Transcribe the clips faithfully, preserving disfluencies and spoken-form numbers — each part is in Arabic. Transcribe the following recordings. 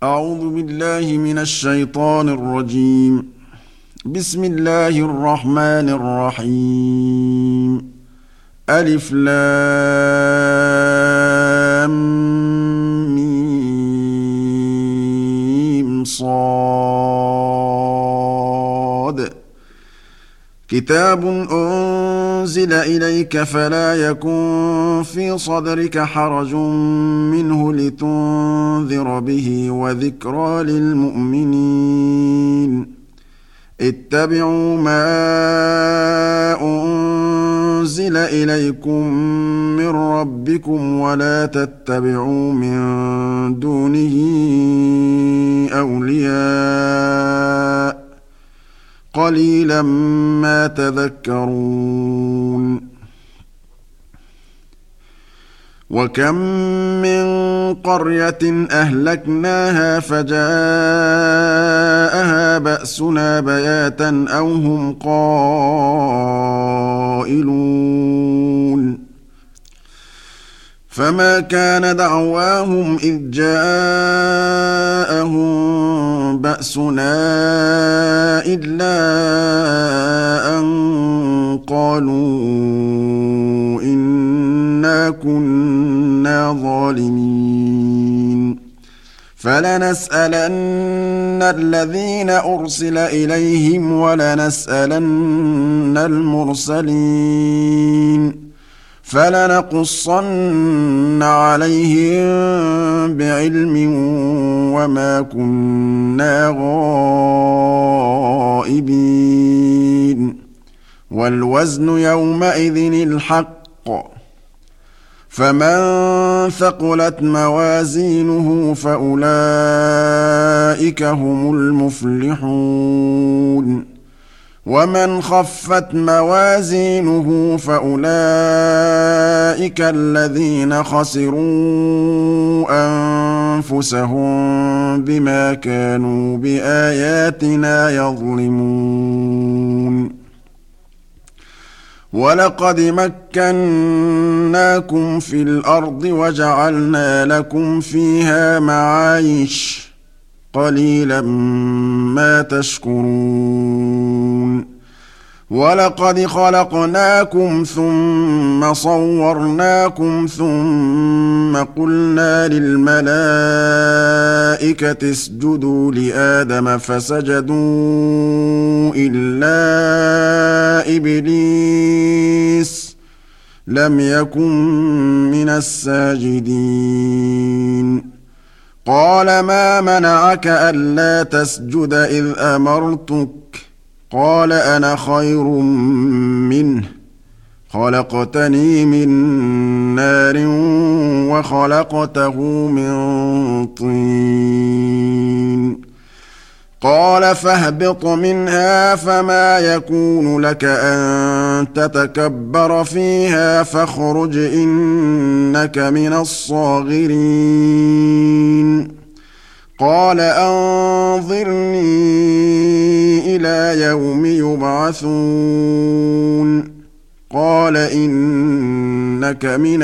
أعوذ بالله من الشيطان الرجيم. بسم الله الرحمن الرحيم. ألف لام ميم صاد. كتاب أنزل إليك فلا يكن في صدرك حرج منه لتنذر به وذكرى للمؤمنين. اتبعوا ما أنزل إليكم من ربكم ولا تتبعوا من دونه أولياء قليلا ما تذكرون. وكم من قرية أهلكناها فجاءها بأسنا بياتا أو هم قائلون. فما كان دعواهم إذ جاءهم بأسنا إلا أن قالوا إنا كنا ظالمين. فلنسألن الذين أرسل إليهم ولنسألن المرسلين فلنقصن عليهم بعلم وما كنا غائبين. والوزن يومئذ الحق. فمن ثقلت موازينه فأولئك هم المفلحون. ومن خفت موازينه فأولئك الذين خسروا أنفسهم بما كانوا بآياتنا يظلمون. ولقد مكناكم في الأرض وجعلنا لكم فيها معايش قليلا ما تشكرون. ولقد خلقناكم ثم صورناكم ثم قلنا للملائكة اسجدوا لآدم فسجدوا إلا إبليس لم يكن من الساجدين. قال ما منعك ألا تسجد إذ أمرتك؟ قال أنا خير منه خلقتني من نار وخلقته من طين. قال فاهبط منها فما يكون لك أن تتكبر فيها فاخرج إنك من الصاغرين. قال أنظرني إلى يوم يبعثون. قال إنك من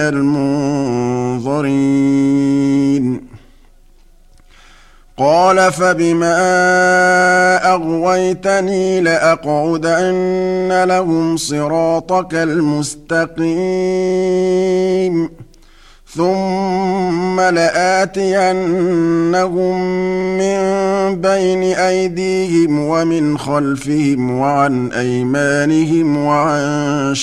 المنظرين. قال فبما أغويتني لأقعدن لهم صراطك المستقيم ثم لآتينهم من بين أيديهم ومن خلفهم وعن أيمانهم وعن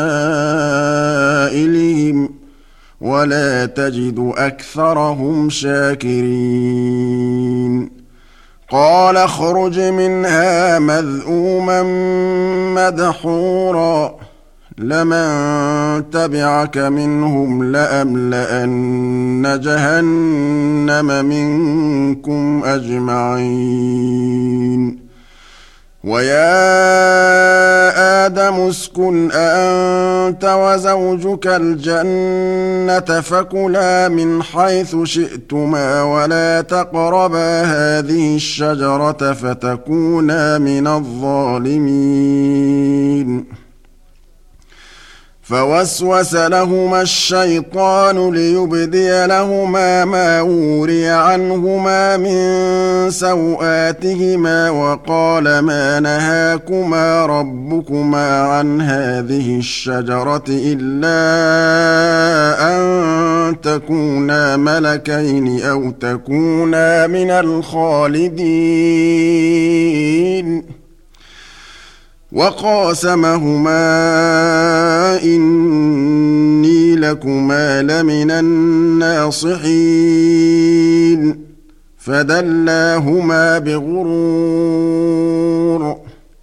شمائلهم ولا تجد أكثرهم شاكرين. قال اخرج منها مذءوما مدحورا لمن تبعك منهم لأملأن جهنم منكم أجمعين. ويا آدم اسكن أنت وزوجك الجنة فكلا من حيث شئتما ولا تقربا هذه الشجرة فتكونا من الظالمين. فوسوس لهما الشيطان ليبدي لهما ما وري عنهما من سوآتهما وقال ما نهاكما ربكما عن هذه الشجرة إلا أن تكونا ملكين أو تكونا من الخالدين وقاسمهما إني لكما لمن الناصحين فدلاهما بغرور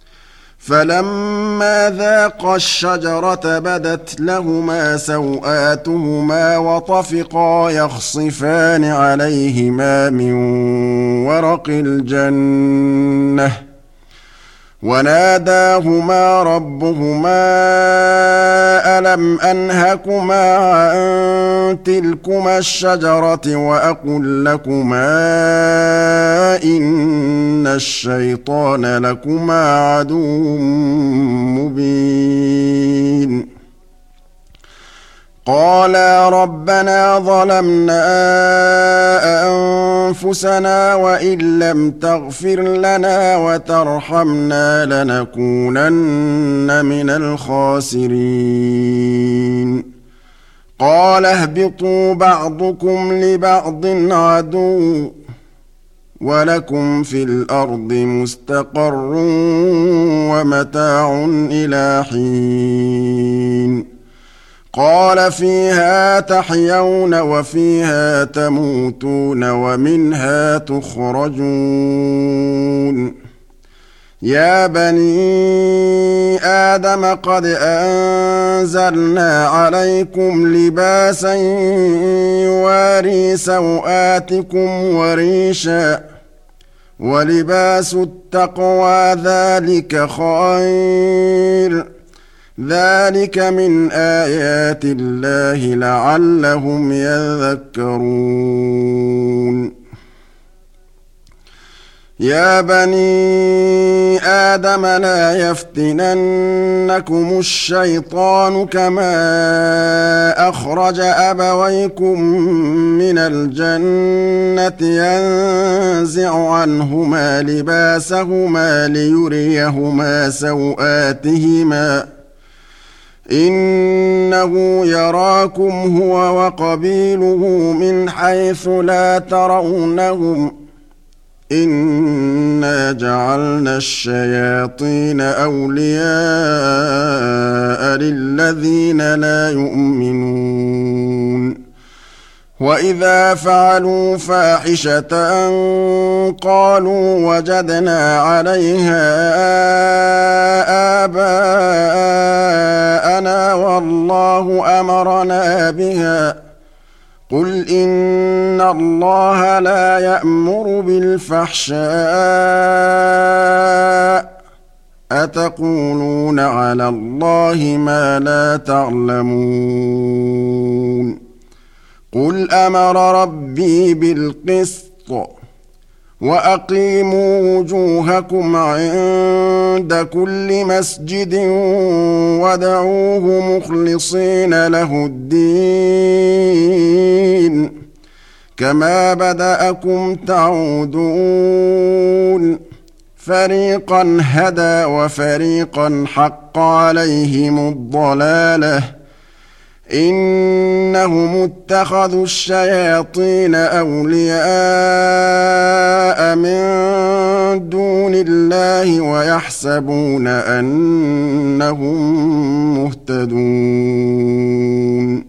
فلما ذاقا الشجرة بدت لهما سوآتهما وطفقا يخصفان عليهما من ورق الجنة وناداهما ربهما ألم أنهكما عن تلكما الشجرة وأقل لكما إن الشيطان لكما عدو مبين قالا ربنا ظلمنا أنفسنا وإن لم تغفر لنا وترحمنا لنكونن من الخاسرين قال اهبطوا بعضكم لبعض عدو ولكم في الأرض مستقر ومتاع إلى حين قال فيها تحيون وفيها تموتون ومنها تخرجون يا بني آدم قد أنزلنا عليكم لباسا يواري سوآتكم وريشا ولباس التقوى ذلك خير ذلك من آيات الله لعلهم يذكرون يا بني آدم لا يفتننكم الشيطان كما أخرج أبويكم من الجنة ينزع عنهما لباسهما ليريهما سوآتهما إنه يراكم هو وقبيله من حيث لا ترونهم إنا جعلنا الشياطين أولياء للذين لا يؤمنون وإذا فعلوا فاحشة قالوا وجدنا عليها آباءنا والله أمرنا بها قل إن الله لا يأمر بالفحشاء أتقولون على الله ما لا تعلمون قل أمر ربي بالقسط وأقيموا وجوهكم عند كل مسجد وادعوه مخلصين له الدين كما بدأكم تعودون فريقا هدى وفريقا حق عليهم الضلالة إنهم اتخذوا الشياطين أولياء من دون الله ويحسبون أنهم مهتدون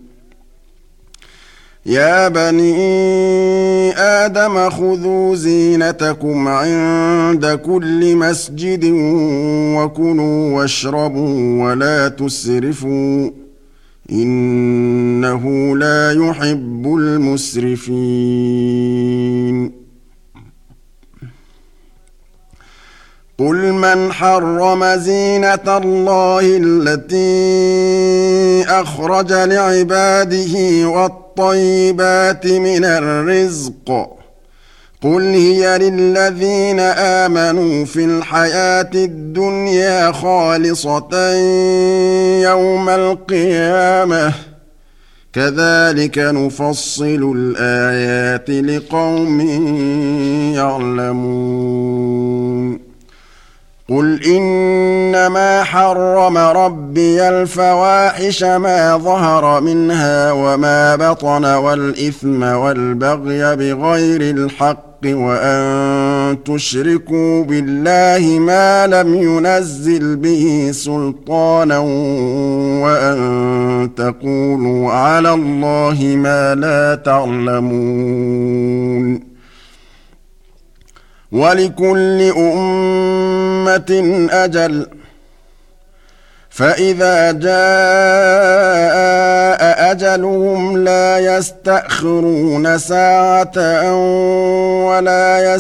يا بني آدم خذوا زينتكم عند كل مسجد وكلوا واشربوا ولا تسرفوا إنه لا يحب المسرفين قل من حرم زينة الله التي أخرج لعباده والطيبات من الرزق قل هي للذين آمنوا في الحياة الدنيا خالصة يوم القيامة كذلك نفصل الآيات لقوم يعلمون قل إنما حرم ربي الفواحش ما ظهر منها وما بطن والإثم والبغي بغير الحق وأن تشركوا بالله ما لم ينزل به سلطانا وأن تقولوا على الله ما لا تعلمون ولكل أمة أجل فإذا جاء أجلهم لا يستأخرون ساعة ولا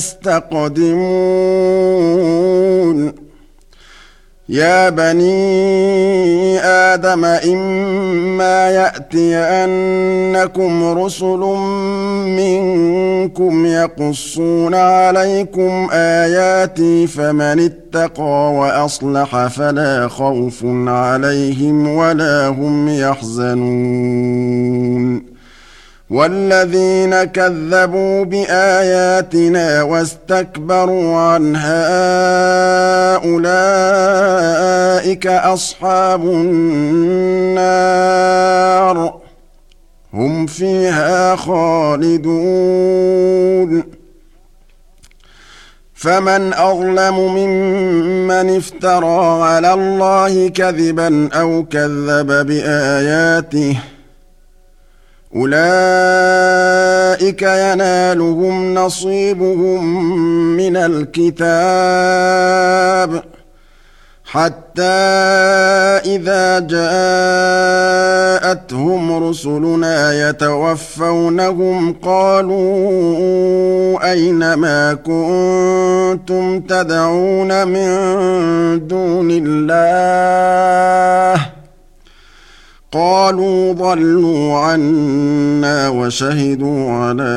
يستقدمون يا بني آدم إما يأتينكم رسل منكم يقصون عليكم آياتي فمن اتقى وأصلح فلا خوف عليهم ولا هم يحزنون والذين كذبوا بآياتنا واستكبروا عنها أولئك أصحاب النار هم فيها خالدون فمن أظلم ممن افترى على الله كذبا أو كذب بآياته أولئك ينالهم نصيبهم من الكتاب حتى إذا جاءتهم رسلنا يتوفونهم قالوا أين ما كنتم تدعون من دون الله قالوا ضلوا عنا وشهدوا على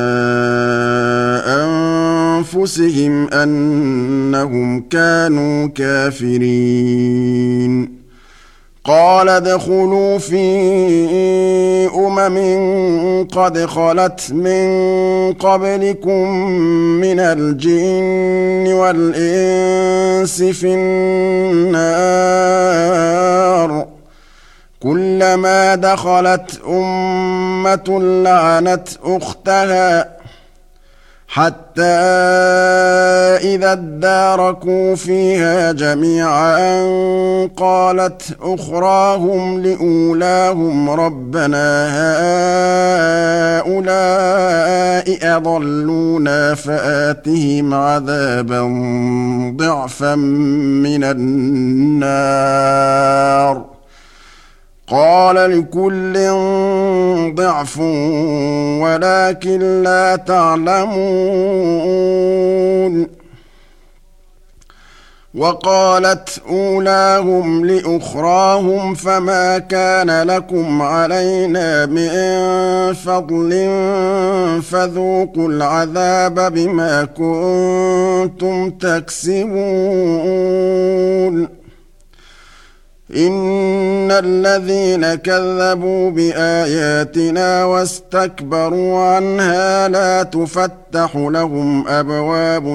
أنفسهم أنهم كانوا كافرين قال ادخلوا في أمم قد خلت من قبلكم من الجن والإنس في النار كلما دخلت أمة لعنت أختها حتى إذا اداركوا فيها جميعا قالت أخراهم لأولاهم ربنا هؤلاء أضلونا فآتهم عذابا ضعفا من النار قال لكل ضعف ولكن لا تعلمون وقالت أولاهم لأخراهم فما كان لكم علينا من فضل فذوقوا العذاب بما كنتم تكسبون إن الذين كذبوا بآياتنا واستكبروا عنها لا تفتح لهم أبواب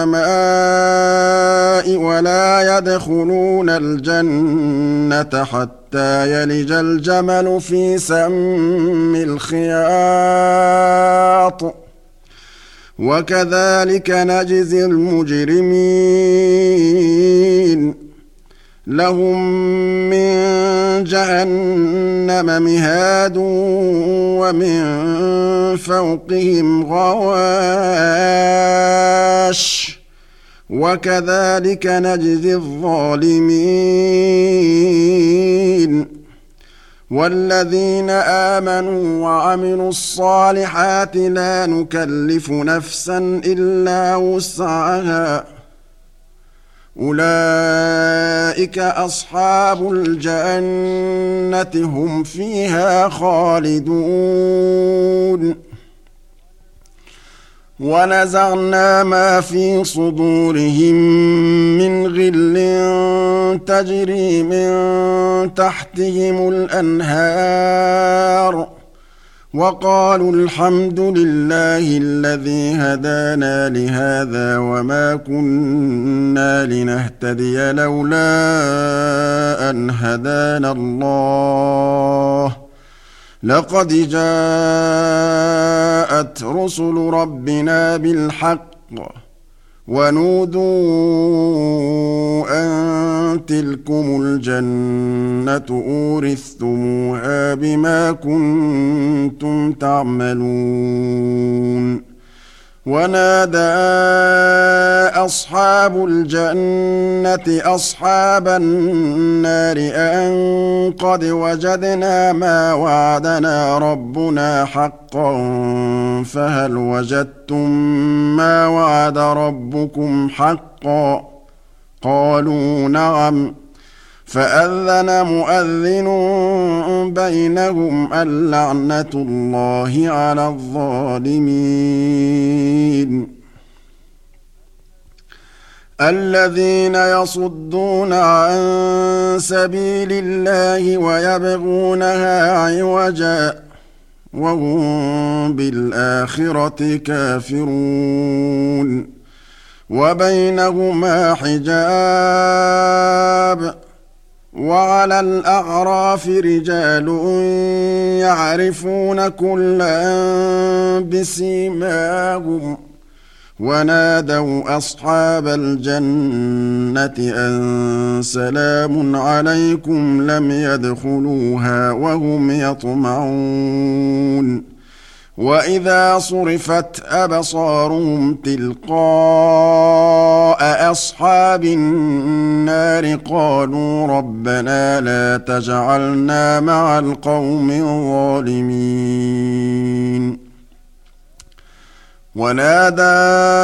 السماء ولا يدخلون الجنة حتى يلج الجمل في سم الخياط وكذلك نجزي المجرمين لهم من جهنم مهاد ومن فوقهم غواش وكذلك نجزي الظالمين والذين آمنوا وعملوا الصالحات لا نكلف نفسا إلا وسعها أولئك أصحاب الجنة هم فيها خالدون ونزعنا ما في صدورهم من غل تجري من تحتهم الأنهار وقالوا الحمد لله الذي هدانا لهذا وما كنا لنهتدي لولا أن هدانا الله لقد جاءت رسل ربنا بالحق ونودوا أن تلكم الجنة أورثتموها بما كنتم تعملون ونادى أصحاب الجنة أصحاب النار أن قد وجدنا ما وعدنا ربنا حقا فهل وجدتم ما وعد ربكم حقا قالوا نعم فأذن مؤذن بينهم اللعنة الله على الظالمين الذين يصدون عن سبيل الله ويبغونها عوجا وهم بالآخرة كافرون وبينهما حجاب وعلى الأعراف رجال يعرفون كلا بسيماهم ونادوا أصحاب الجنة أن سلام عليكم لم يدخلوها وهم يطمعون وإذا صرفت أبصارهم تلقاء أصحاب النار قالوا ربنا لا تجعلنا مع القوم الظالمين ونادى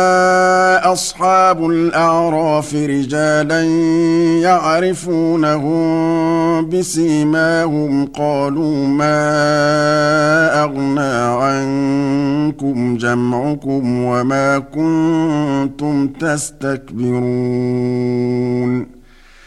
أصحاب الأعراف رجالا يعرفونهم بسيماهم قالوا ما أغنى عنكم جمعكم وما كنتم تستكبرون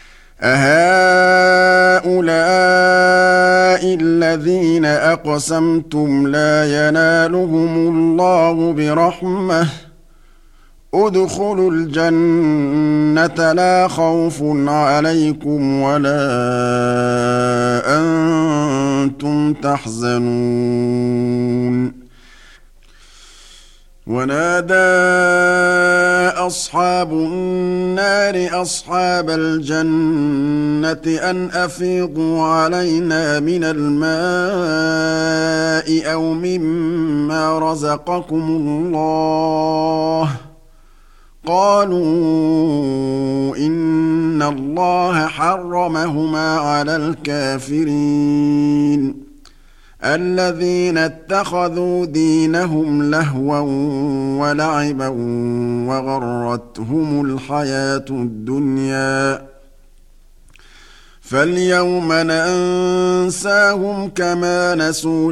أهؤلاء الذين أقسمتم لا ينالهم الله برحمة ادخلوا الجنة لا خوف عليكم ولا أنتم تحزنون ونادى أصحاب النار أصحاب الجنة أن أفيضوا علينا من الماء أو مما رزقكم الله قالوا إن الله حرمهما على الكافرين الذين اتخذوا دينهم لهوا ولعبا وغرتهم الحياة الدنيا فاليوم ننساهم كما نسوا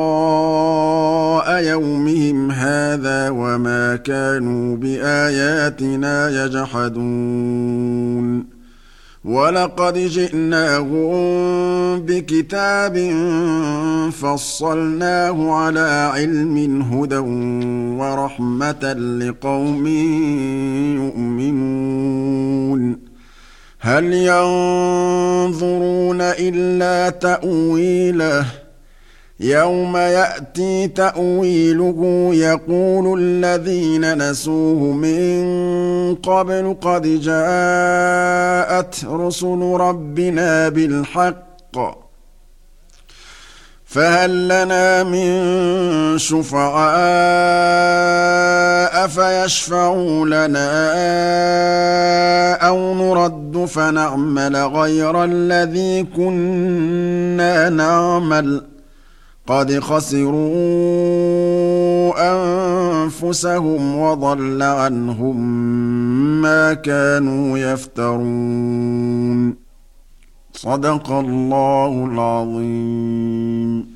لقاء يومهم هذا وما كانوا بآياتنا يجحدون ولقد جئناهم بكتاب فصلناه على علم هدى ورحمة لقوم يؤمنون هل ينظرون إلا تأويله يوم يأتي تأويله يقول الذين نسوه من قبل قد جاءت رسل ربنا بالحق فهل لنا من شفعاء فيشفعوا لنا أو نرد فنعمل غير الذي كنا نعمل قد خسروا أنفسهم وضل عنهم ما كانوا يفترون صدق الله العظيم.